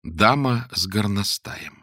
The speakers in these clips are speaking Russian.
Дама с горностаем.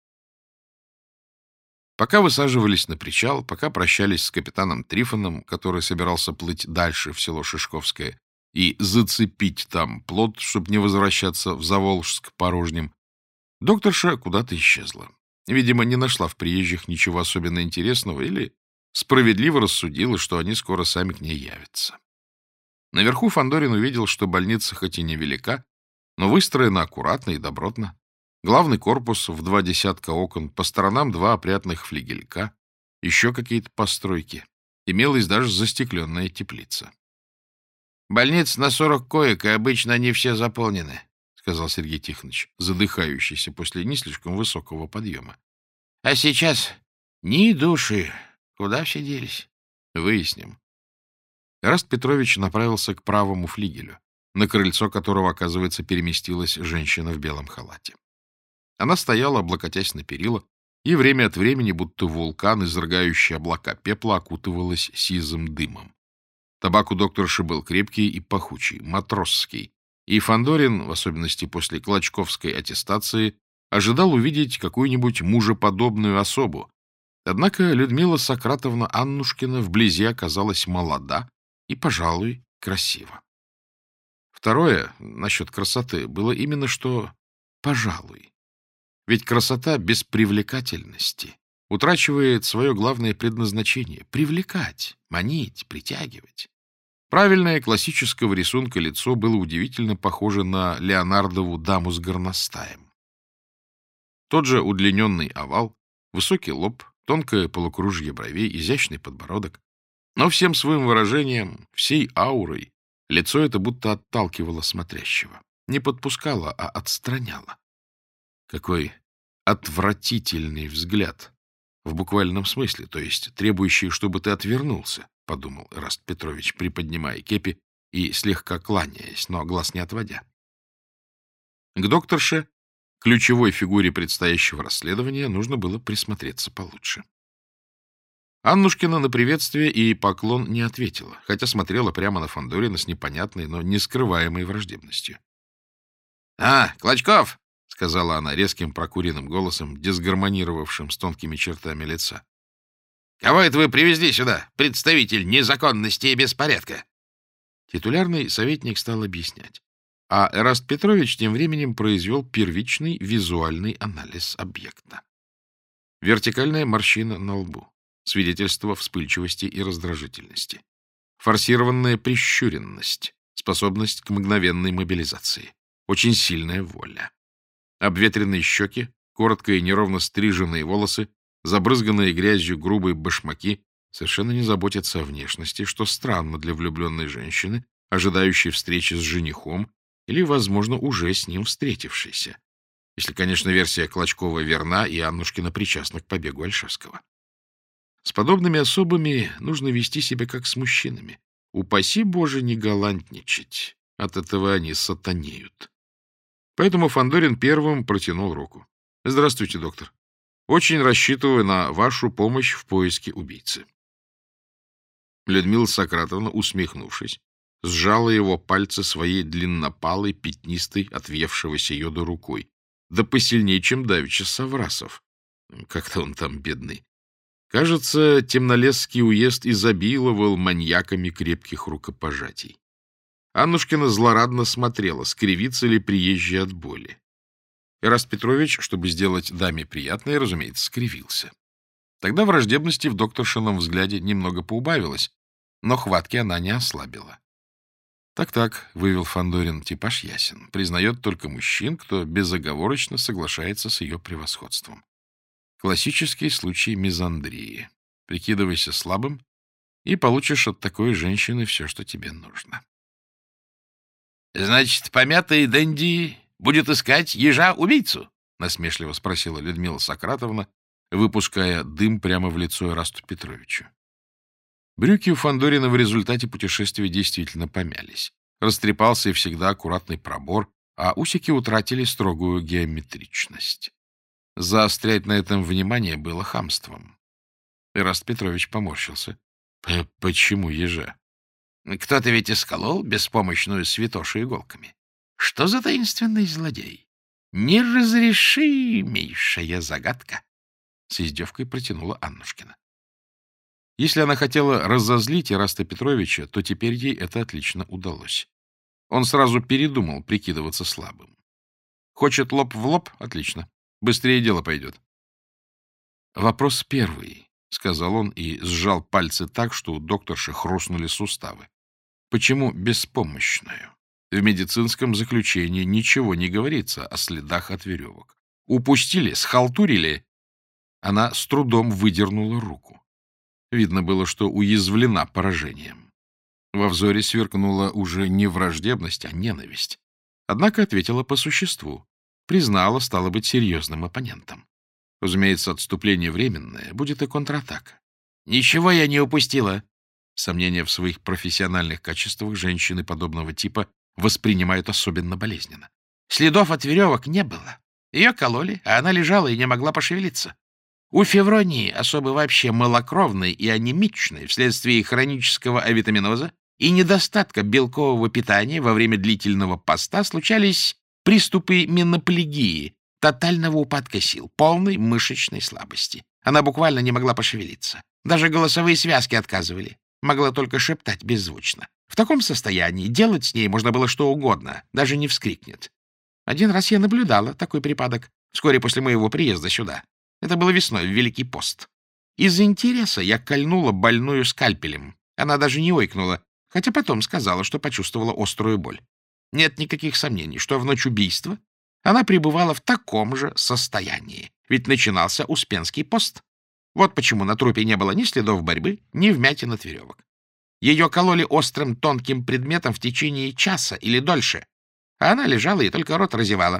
Пока высаживались на причал, пока прощались с капитаном Трифоном, который собирался плыть дальше в село Шишковское и зацепить там плот, чтобы не возвращаться в Заволжск порожним, докторша куда-то исчезла. Видимо, не нашла в приезжих ничего особенно интересного или справедливо рассудила, что они скоро сами к ней явятся. Наверху Фандорин увидел, что больница хоть и невелика, но выстроена аккуратно и добротно. Главный корпус в 20 окон, по сторонам 2 опрятных флигелька, еще какие-то постройки. Имелась даже застекленная теплица. — Больница на 40 коек, и обычно они все заполнены, — сказал Сергей Тихонович, задыхающийся после не слишком высокого подъема. — А сейчас ни души. Куда все делись? — Выясним. Эраст Петрович направился к правому флигелю, на крыльцо которого, оказывается, переместилась женщина в белом халате. Она стояла, облокотясь на перила, и время от времени, будто вулкан, изрыгающий облака пепла, окутывалась сизым дымом. Табак у докторши был крепкий и пахучий, матросский, и Фандорин, в особенности после клочковской аттестации, ожидал увидеть какую-нибудь мужеподобную особу. Однако Людмила Сократовна Аннушкина вблизи оказалась молода и, пожалуй, красива. Второе, насчет красоты, было именно что «пожалуй». Ведь красота без привлекательности утрачивает свое главное предназначение — привлекать, манить, притягивать. Правильное классического рисунка лицо было удивительно похоже на Леонардову даму с горностаем. Тот же удлиненный овал, высокий лоб, тонкое полукружье бровей, изящный подбородок. Но всем своим выражением, всей аурой лицо это будто отталкивало смотрящего. Не подпускало, а отстраняло. Какой отвратительный взгляд! В буквальном смысле, то есть требующий, чтобы ты отвернулся, — подумал Эраст Петрович, приподнимая кепи и слегка кланяясь, но глаз не отводя. К докторше, ключевой фигуре предстоящего расследования, нужно было присмотреться получше. Аннушкина на приветствие и поклон не ответила, хотя смотрела прямо на Фандорина с непонятной, но нескрываемой враждебностью. — Клочков! — сказала она резким прокуренным голосом, дисгармонировавшим с тонкими чертами лица. — Кого это вы привезли сюда, представитель незаконности и беспорядка? Титулярный советник стал объяснять, а Эраст Петрович тем временем произвел первичный визуальный анализ объекта. Вертикальная морщина на лбу, свидетельство вспыльчивости и раздражительности, форсированная прищуренность, способность к мгновенной мобилизации, очень сильная воля. Обветренные щеки, коротко и неровно стриженные волосы, забрызганные грязью грубые башмаки совершенно не заботятся о внешности, что странно для влюбленной женщины, ожидающей встречи с женихом или, возможно, уже с ним встретившейся. Если, конечно, версия Клочкова верна и Аннушкина причастна к побегу Ольшевского. С подобными особами нужно вести себя как с мужчинами. Упаси Боже не галантничать. От этого они сатанеют. Поэтому Фандорин первым протянул руку. — Здравствуйте, доктор. Очень рассчитываю на вашу помощь в поиске убийцы. Людмила Сократовна, усмехнувшись, сжала его пальцы своей длиннопалой, пятнистой, отвевшегося йоду рукой. Да посильнее, чем давеча Саврасов. Как-то он там бедный. Кажется, Темнолесский уезд изобиловал маньяками крепких рукопожатий. Аннушкина злорадно смотрела, скривится ли приезжий от боли. Эраст Петрович, чтобы сделать даме приятное, разумеется, скривился. Тогда враждебности в докторшином взгляде немного поубавилось, но хватки она не ослабила. Так-так, — вывел Фандорин, — типаж ясен. Признает только мужчин, кто безоговорочно соглашается с ее превосходством. Классический случай мизандрии. Прикидывайся слабым, и получишь от такой женщины все, что тебе нужно. — Значит, помятый Дэнди будет искать ежа-убийцу? — насмешливо спросила Людмила Сократовна, выпуская дым прямо в лицо Эрасту Петровичу. Брюки у Фандорина в результате путешествия действительно помялись. Растрепался и всегда аккуратный пробор, а усики утратили строгую геометричность. Заострять на этом внимание было хамством. Эраст Петрович поморщился. — Почему ежа? — Кто-то ведь исколол беспомощную святошу иголками. Что за таинственный злодей? неразрешимейшая загадка, — с издевкой протянула Аннушкина. Если она хотела разозлить Ираста Петровича, то теперь ей это отлично удалось. Он сразу передумал прикидываться слабым. Хочет лоб в лоб — отлично. Быстрее дело пойдет. «Вопрос первый», — сказал он и сжал пальцы так, что у докторши хрустнули суставы. «Почему беспомощную? В медицинском заключении ничего не говорится о следах от веревок. Упустили, схалтурили». Она с трудом выдернула руку. Видно было, что уязвлена поражением. Во взоре сверкнула уже не враждебность, а ненависть. Однако ответила по существу. Признала, стало быть, серьезным оппонентом. Разумеется, отступление временное, будет и контратака. «Ничего я не упустила!» Сомнения в своих профессиональных качествах женщины подобного типа воспринимают особенно болезненно. Следов от веревок не было. Ее кололи, а она лежала и не могла пошевелиться. У Февронии, особо вообще малокровной и анемичной, вследствие хронического авитаминоза и недостатка белкового питания во время длительного поста случались приступы меноплегии, тотального упадка сил, полной мышечной слабости. Она буквально не могла пошевелиться. Даже голосовые связки отказывали. Могла только шептать беззвучно. В таком состоянии делать с ней можно было что угодно, даже не вскрикнет. Один раз я наблюдала такой припадок вскоре после моего приезда сюда. Это было весной, в Великий пост. Из-за интереса я кольнула больную скальпелем. Она даже не ойкнула, хотя потом сказала, что почувствовала острую боль. Нет никаких сомнений, что в ночь убийства она пребывала в таком же состоянии, ведь начинался Успенский пост. Вот почему на трупе не было ни следов борьбы, ни вмятин от веревок. Ее кололи острым тонким предметом в течение часа или дольше, а она лежала и только рот разевала.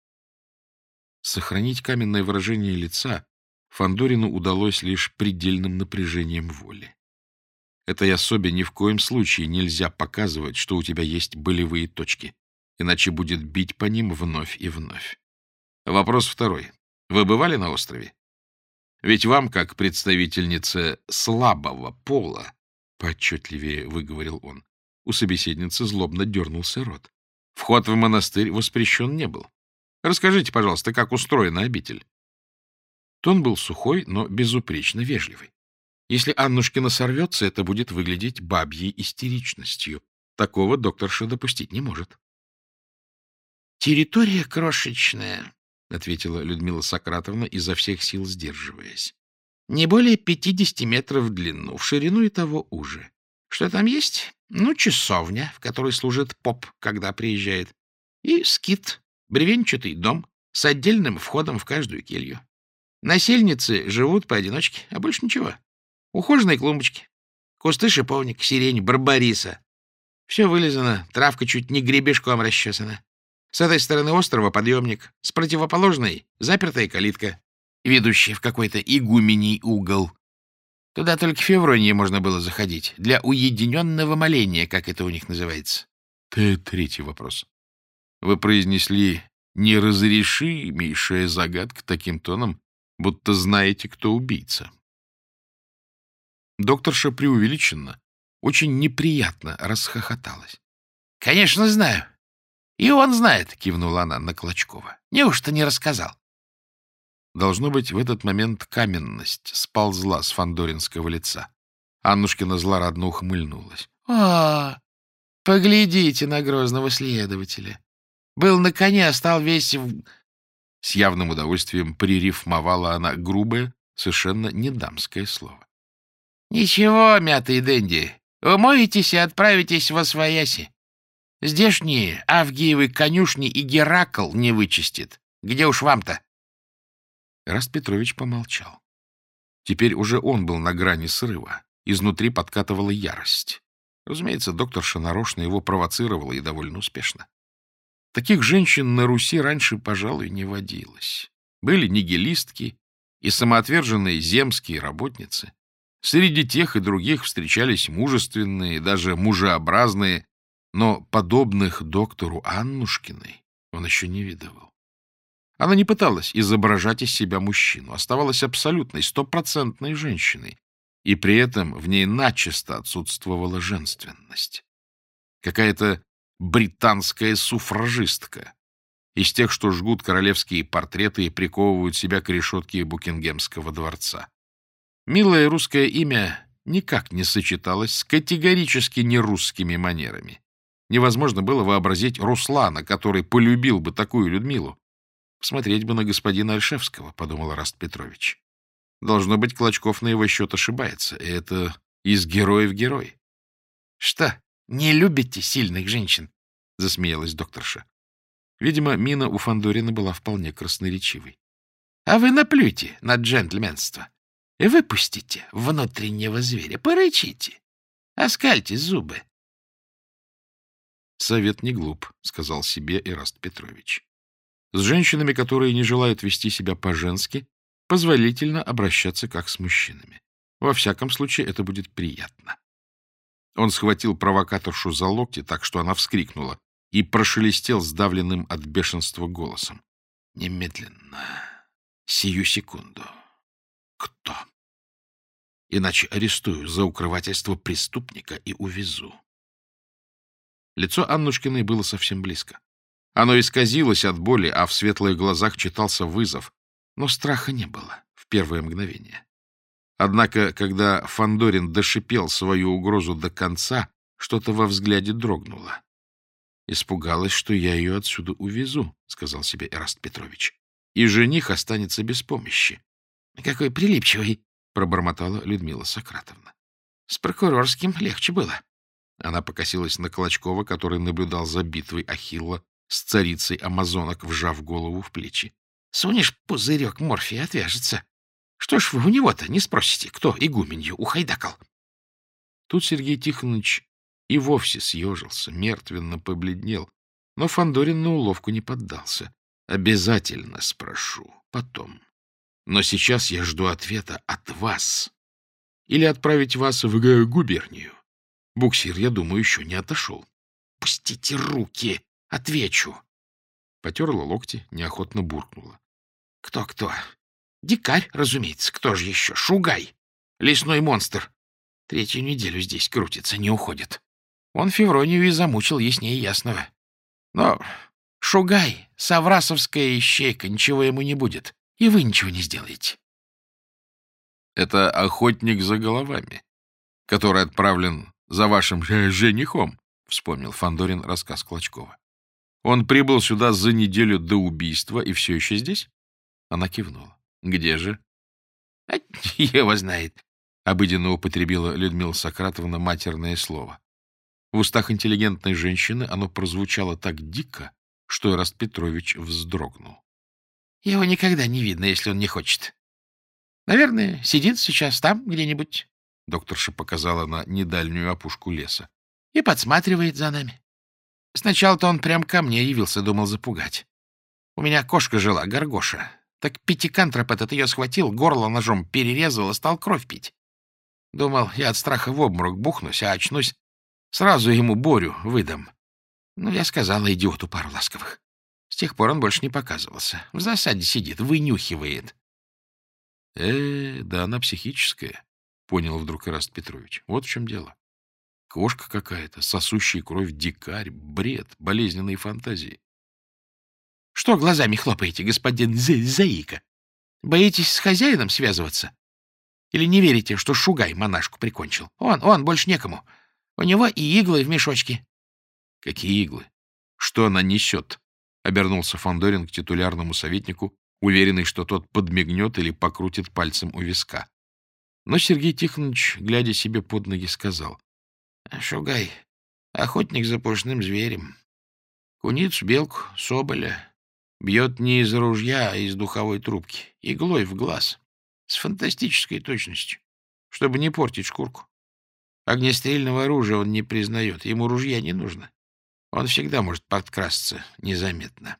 Сохранить каменное выражение лица Фандорину удалось лишь предельным напряжением воли. Этой особе ни в коем случае нельзя показывать, что у тебя есть болевые точки, иначе будет бить по ним вновь и вновь. Вопрос второй. Вы бывали на острове? Ведь вам, как представительнице слабого пола, поотчетливее выговорил он, у собеседницы злобно дернулся рот. Вход в монастырь воспрещен не был. Расскажите, пожалуйста, как устроена обитель. Тон был сухой, но безупречно вежливый. Если Аннушкина сорвется, это будет выглядеть бабьей истеричностью. Такого докторша допустить не может. «Территория крошечная», — ответила Людмила Сократовна, изо всех сил сдерживаясь. «Не более 50 метров в длину, в ширину и того уже. Что там есть? Ну, часовня, в которой служит поп, когда приезжает, и скит, бревенчатый дом с отдельным входом в каждую келью. Насельницы живут поодиночке, а больше ничего. Ухоженные клумбочки, кусты шиповника, сирень, барбариса. Все вылизано, травка чуть не гребешком расчесана. С этой стороны острова подъемник, с противоположной запертая калитка, ведущая в какой-то игумений угол. Туда только Февронии можно было заходить, для уединенного моления, как это у них называется. Третий вопрос. Вы произнесли неразрешимейшая загадка таким тоном, будто знаете, кто убийца. Докторша преувеличенно, очень неприятно расхохоталась. — Конечно, знаю. И он знает, — кивнула она на Клочкова. — Неужто не рассказал? Должно быть, в этот момент каменность сползла с фандоринского лица. Аннушкина злорадно ухмыльнулась. — поглядите на грозного следователя. Был на коне, а стал весь в... С явным удовольствием пририфмовала она грубое, совершенно не дамское слово. — Ничего, мятый денди, умоетесь и отправитесь во свояси. Здешние Авгиевы конюшни и Геракл не вычистит. Где уж вам-то? Ираст Петрович помолчал. Теперь уже он был на грани срыва. Изнутри подкатывала ярость. Разумеется, докторша нарочно его провоцировала и довольно успешно. Таких женщин на Руси раньше, пожалуй, не водилось. Были нигилистки и самоотверженные земские работницы. Среди тех и других встречались мужественные, даже мужеобразные, но подобных доктору Аннушкиной он еще не видывал. Она не пыталась изображать из себя мужчину, оставалась абсолютной, стопроцентной женщиной, и при этом в ней начисто отсутствовала женственность. Какая-то британская суфражистка. из тех, что жгут королевские портреты и приковывают себя к решетке Букингемского дворца. Милое русское имя никак не сочеталось с категорически нерусскими манерами. Невозможно было вообразить Руслана, который полюбил бы такую Людмилу. «Посмотреть бы на господина Ольшевского», — подумал Эраст Петрович. Должно быть, Клочков на его счет ошибается, и это из героев герой. — Что, не любите сильных женщин? — засмеялась докторша. Видимо, мина у Фандорина была вполне красноречивой. — А вы наплюйте на джентльменство и выпустите внутреннего зверя, порычите, оскальте зубы. — Совет не глуп, — сказал себе Эраст Петрович. С женщинами, которые не желают вести себя по-женски, позволительно обращаться как с мужчинами. Во всяком случае, это будет приятно. Он схватил провокаторшу за локти, так что она вскрикнула, и прошелестел сдавленным от бешенства голосом. — Немедленно, сию секунду. Кто? Иначе арестую за укрывательство преступника и увезу. Лицо Аннушкиной было совсем близко. Оно исказилось от боли, а в светлых глазах читался вызов. Но страха не было в первое мгновение. Однако, когда Фандорин дошипел свою угрозу до конца, что-то во взгляде дрогнуло. «Испугалась, что я ее отсюда увезу», — сказал себе Эраст Петрович. «И жених останется без помощи». «Какой прилипчивый», — пробормотала Людмила Сократовна. «С прокурорским легче было». Она покосилась на Клочкова, который наблюдал за битвой Ахилла с царицей амазонок, вжав голову в плечи. Сунешь пузырек морфия, отвяжется. Что ж вы у него-то не спросите, кто игуменью ухайдакал? Тут Сергей Тихонович и вовсе съежился, мертвенно побледнел, но Фандорин на уловку не поддался. Обязательно спрошу, потом. Но сейчас я жду ответа от вас. Или отправить вас в губернию. Буксир, я думаю, еще не отошел. Пустите руки, отвечу. Потерла локти, неохотно буркнула. Кто-кто? Дикарь, разумеется. Кто же еще? Шугай. Лесной монстр. 3-ю неделю здесь крутится, не уходит. Он Февронию и замучил яснее ясного. Но Шугай, саврасовская ищейка, ничего ему не будет. И вы ничего не сделаете. Это охотник за головами, который отправлен за вашим женихом, вспомнил Фандорин рассказ Клочкова. Он прибыл сюда за неделю до убийства и все еще здесь? Она кивнула. Где же? — Его знает, — обыденно употребила Людмила Сократовна матерное слово. В устах интеллигентной женщины оно прозвучало так дико, что Эраст Петрович вздрогнул. — Его никогда не видно, если он не хочет. Наверное, сидит сейчас там где-нибудь, — докторша показала на недальнюю опушку леса, — и подсматривает за нами. Сначала-то он прям ко мне явился, думал запугать. У меня кошка жила, Горгоша. Так пятикантроп этот ее схватил, горло ножом перерезал и стал кровь пить. Думал, я от страха в обморок бухнусь, а очнусь, сразу ему Борю выдам. Ну, я сказала идиоту пару ласковых. С тех пор он больше не показывался. В засаде сидит, вынюхивает. Да она психическая, — понял вдруг Эраст Петрович. Вот в чем дело. Кошка какая-то, сосущая кровь, дикарь, бред, болезненные фантазии. — Что глазами хлопаете, господин Заика? Боитесь с хозяином связываться? Или не верите, что Шугай монашку прикончил? Он, больше некому. У него и иглы в мешочке. — Какие иглы? Что она несет? — обернулся Фандорин к титулярному советнику, уверенный, что тот подмигнет или покрутит пальцем у виска. Но Сергей Тихонович, глядя себе под ноги, сказал: — Шугай — охотник за пушным зверем. Куницу, белку, соболя бьет не из ружья, а из духовой трубки, иглой в глаз, с фантастической точностью, чтобы не портить шкурку. Огнестрельного оружия он не признает, ему ружья не нужно. Он всегда может подкрасться незаметно.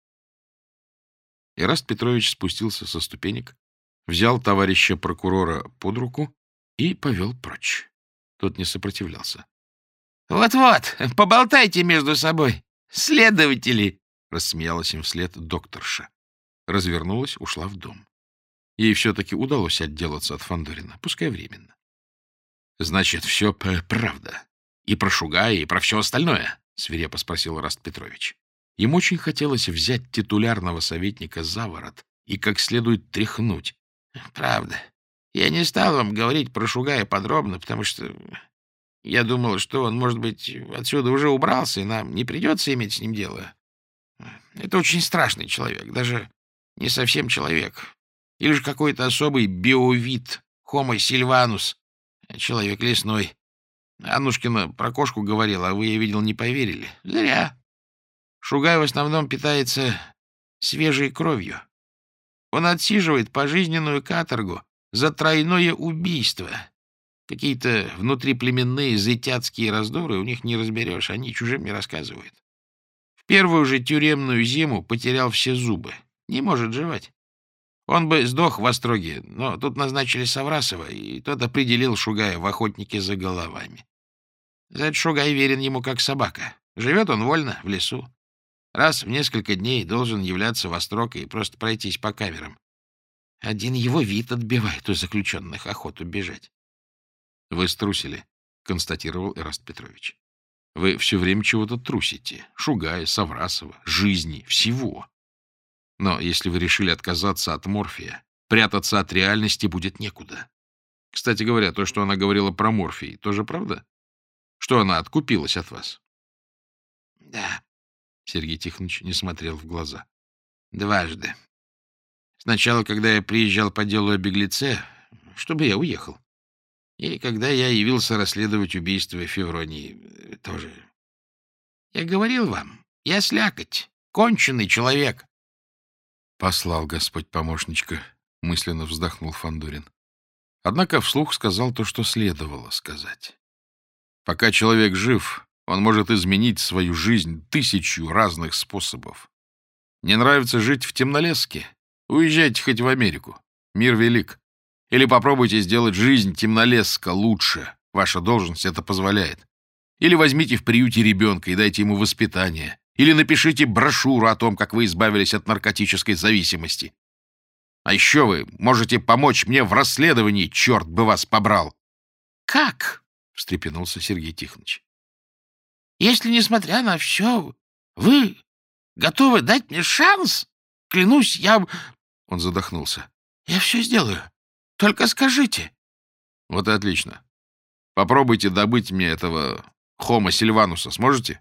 Эраст Петрович спустился со ступенек, взял товарища прокурора под руку и повел прочь. Тот не сопротивлялся. — Вот-вот, поболтайте между собой, следователи! — рассмеялась им вслед докторша. Развернулась, ушла в дом. Ей все-таки удалось отделаться от Фандорина, пускай временно. — Значит, все правда. И про Шугая, и про все остальное? — свирепо спросил Эраст Петрович. Им очень хотелось взять титулярного советника за ворот и как следует тряхнуть. — Правда. Я не стал вам говорить про Шугая подробно, потому что я думал, что он, может быть, отсюда уже убрался, и нам не придется иметь с ним дело. Это очень страшный человек, даже не совсем человек. Или же какой-то особый биовид, Homo silvanus, человек лесной. Аннушкина про кошку говорила, а вы, я видел, не поверили. Зря. Шугай в основном питается свежей кровью. Он отсиживает пожизненную каторгу за тройное убийство. Какие-то внутриплеменные зытяцкие раздоры у них не разберешь, они чужим не рассказывают. В первую же тюремную зиму потерял все зубы. Не может жевать. Он бы сдох в Остроге, но тут назначили Саврасова, и тот определил Шугая в охотнике за головами. За это Шугай верен ему как собака. Живет он вольно, в лесу. Раз в несколько дней должен являться в Острог и просто пройтись по камерам. Один его вид отбивает у заключенных охоту бежать. — Вы струсили, — констатировал Эраст Петрович. — Вы все время чего-то трусите. Шугая, Саврасова, жизни, всего. Но если вы решили отказаться от морфия, прятаться от реальности будет некуда. Кстати говоря, то, что она говорила про морфий, тоже правда? Что она откупилась от вас? — Да. Сергей Тихонович не смотрел в глаза. — Дважды. Сначала, когда я приезжал по делу о беглеце, чтобы я уехал. И когда я явился расследовать убийство Февронии, тоже. Я говорил вам, я слякоть, конченый человек. Послал Господь помощничка, мысленно вздохнул Фандорин. Однако вслух сказал то, что следовало сказать. Пока человек жив, он может изменить свою жизнь 1000 разных способов. Не нравится жить в Темнолеске? Уезжайте хоть в Америку. Мир велик. Или попробуйте сделать жизнь Темнолеска лучше. Ваша должность это позволяет. Или возьмите в приюте ребенка и дайте ему воспитание. Или напишите брошюру о том, как вы избавились от наркотической зависимости. А еще вы можете помочь мне в расследовании, черт бы вас побрал. — Как? — встрепенулся Сергей Тихонович. — Если, несмотря на все, вы готовы дать мне шанс? Клянусь, я... Он задохнулся. — Я все сделаю. Только скажите. — Вот и отлично. Попробуйте добыть мне этого Homo silvanus. Сможете?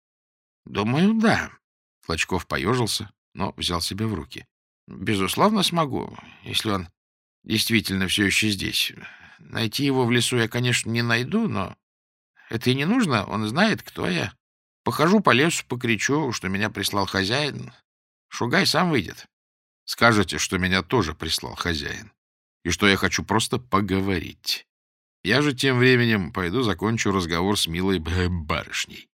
— Думаю, да. Клочков поежился, но взял себя в руки. — Безусловно, смогу, если он действительно все еще здесь. Найти его в лесу я, конечно, не найду, но это и не нужно. Он знает, кто я. Похожу по лесу, покричу, что меня прислал хозяин. Шугай сам выйдет. Скажете, что меня тоже прислал хозяин, и что я хочу просто поговорить. Я же тем временем пойду закончу разговор с милой барышней.